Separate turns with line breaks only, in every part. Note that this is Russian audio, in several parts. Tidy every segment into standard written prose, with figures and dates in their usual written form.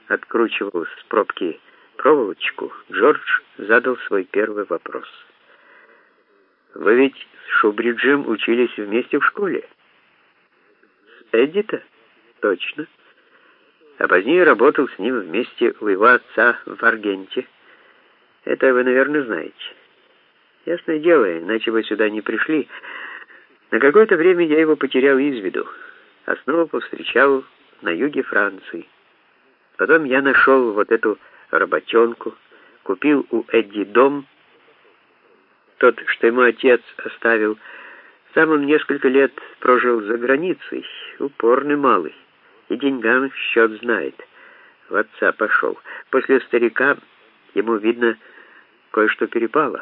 откручивал с пробки проволочку, Джордж задал свой первый вопрос. «Вы ведь с Шубриджем учились вместе в школе?» «С Эдди-то? Точно. А позднее работал с ним вместе у его отца в Аргенте. Это вы, наверное, знаете. Ясное дело, иначе вы сюда не пришли. На какое-то время я его потерял из виду, а снова повстречал на юге Франции. Потом я нашел вот эту работенку, купил у Эдди дом, тот, что ему отец оставил. Сам он несколько лет прожил за границей, упорный малый, и деньгам счет знает. В отца пошел. После старика ему, видно, кое-что перепало.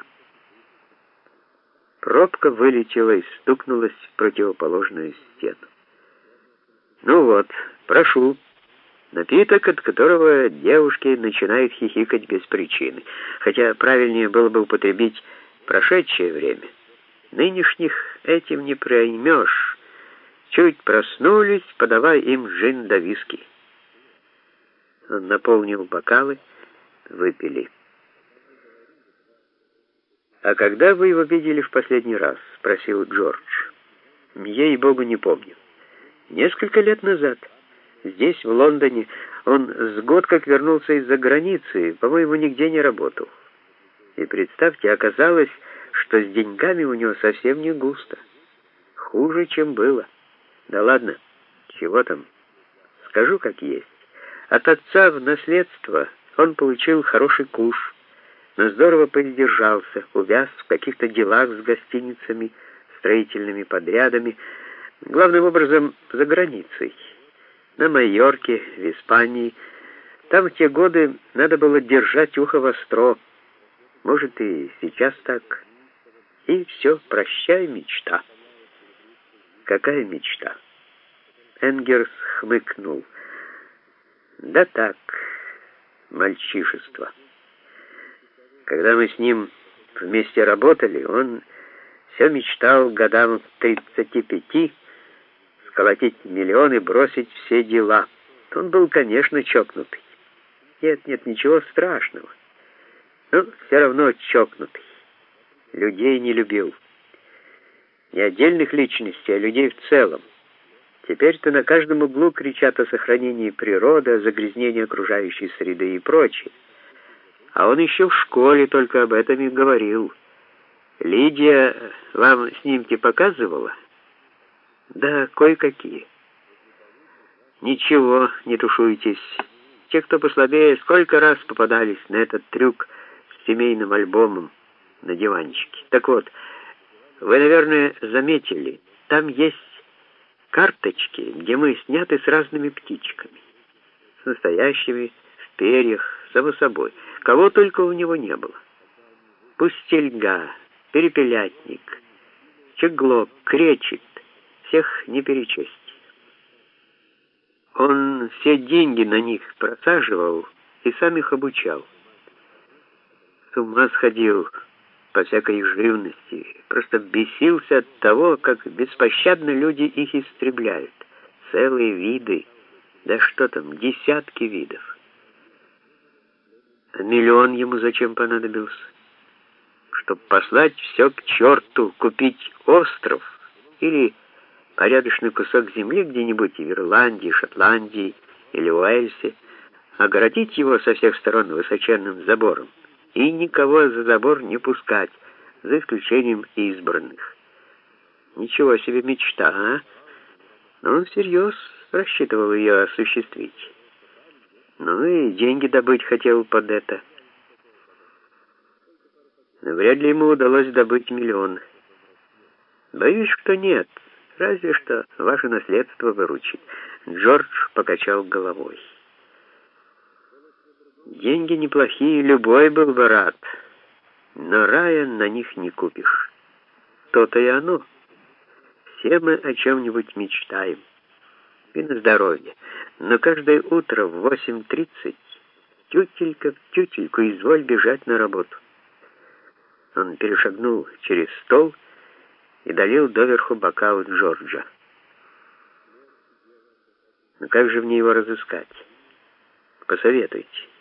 Пробка вылетела и стукнулась в противоположную стену. «Ну вот, прошу». Напиток, от которого девушки начинают хихикать без причины, хотя правильнее было бы употребить прошедшее время. Нынешних этим не проймешь. Чуть проснулись, подавай им джин да виски. Он наполнил бокалы, выпили. «А когда вы его видели в последний раз?» — спросил Джордж. «Ей-богу, не помню. Несколько лет назад. Здесь, в Лондоне, он с год как вернулся из-за границы, по-моему, нигде не работал. И представьте, оказалось, что с деньгами у него совсем не густо. Хуже, чем было. Да ладно, чего там? Скажу, как есть. От отца в наследство он получил хороший куш, но здорово поиздержался, увяз в каких-то делах с гостиницами, строительными подрядами, главным образом за границей. На Майорке, в Испании. Там в те годы надо было держать ухо востро. Может, и сейчас так. И все, прощай, мечта». «Какая мечта?» Энгерс хмыкнул. «Да так, мальчишество. Когда мы с ним вместе работали, он все мечтал годам 35 сколотить миллионы, бросить все дела. Он был, конечно, чокнутый. Нет, ничего страшного. Но все равно чокнутый. Людей не любил. Не отдельных личностей, а людей в целом. Теперь-то на каждом углу кричат о сохранении природы, о загрязнении окружающей среды и прочее. А он еще в школе только об этом и говорил. Лидия вам снимки показывала? Да, кое-какие. Ничего, не тушуйтесь. Те, кто послабее, сколько раз попадались на этот трюк с семейным альбомом на диванчике. Так вот, вы, наверное, заметили, там есть карточки, где мы сняты с разными птичками. С настоящими, в перьях, само собой. Кого только у него не было. Пустельга, перепелятник, чеглок, кречет. Всех не перечесть. Он все деньги на них просаживал и сам их обучал. С ума сходил по всякой живности, просто бесился от того, как беспощадно люди их истребляют. Целые виды, да что там, десятки видов. А миллион ему зачем понадобился? Чтоб послать все к черту, купить остров или порядочный кусок земли где-нибудь в Ирландии, Шотландии или Уэльсе, огородить его со всех сторон высоченным забором и никого за забор не пускать, за исключением избранных. Ничего себе мечта, а? Но он всерьез рассчитывал ее осуществить. Ну и деньги добыть хотел под это. Но вряд ли ему удалось добыть миллион. Боюсь, что нет. Разве что ваше наследство выручит. Джордж покачал головой. Деньги неплохие, любой был бы рад. Но рая на них не купишь. То-то и оно. Все мы о чем-нибудь мечтаем. И на здоровье. Но каждое утро в 8:30 тютелька в тютельку изволь бежать на работу. Он перешагнул через стол и долил доверху бокал Джорджа. Но как же мне его разыскать? Посоветуйте.